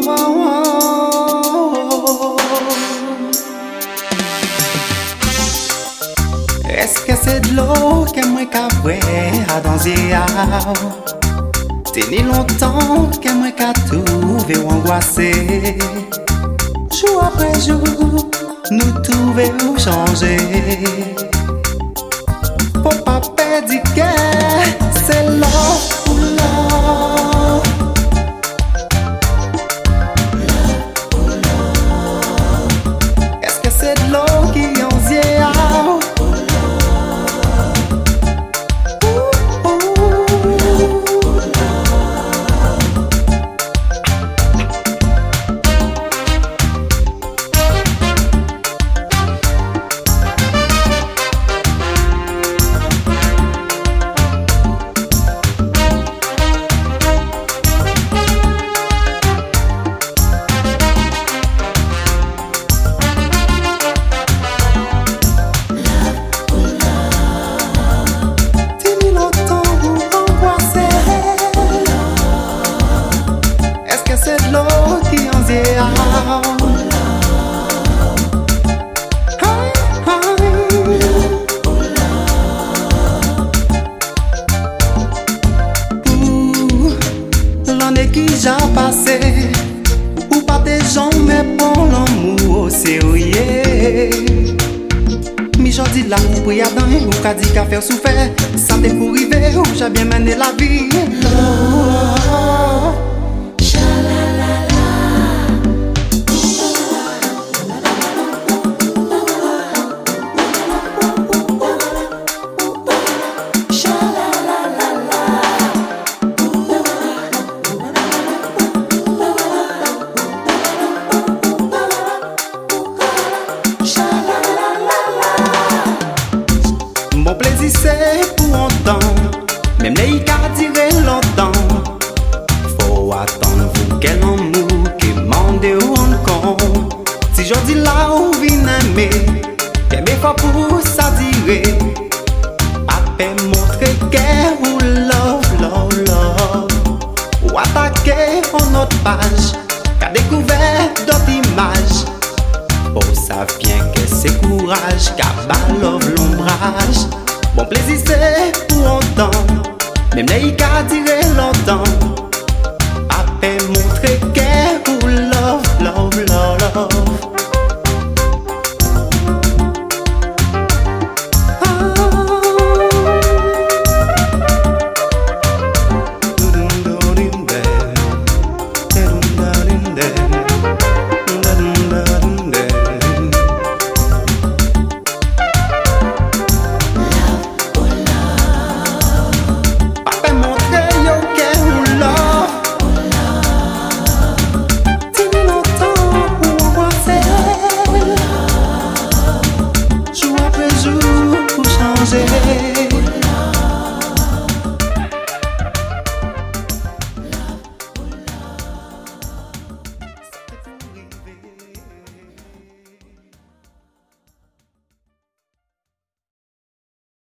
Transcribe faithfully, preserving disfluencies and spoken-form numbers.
Est-ce que c'est de l'eau que moi qu'a vrai à danser à? C'est ni longtemps que moi qu'a trouvé ou angoissé. Jour après jour, nous trouver ou changer. Faut pas perdre que c'est l'eau ou l'eau. Est-ce que c'est de l'eau qui en vient? L'année qui j'ai passé, ou pas des gens, mais pour l'amour au sérieux. Mi j'en dis là, pour y aller, ou qu'a dit qu'à faire souffrir, ça t'est pour arriver, ou j'ai bien mené la vie. Oh. Mon plaisir c'est pour longtemps, même les cas durer longtemps. Faut attendre pour quel amour qui mande ou encore. Si je dis là où vient aimer, qu'elle me faut pour ça dire. Pas peut montrer qu'elle ou love, love, love. Ou attaquer en autre page, qu'a découvert d'autres images. Oh ça vient que c'est courage, qu'a balove l'ombrage. Bon plaisir c'est pour longtemps, même les cas durer longtemps.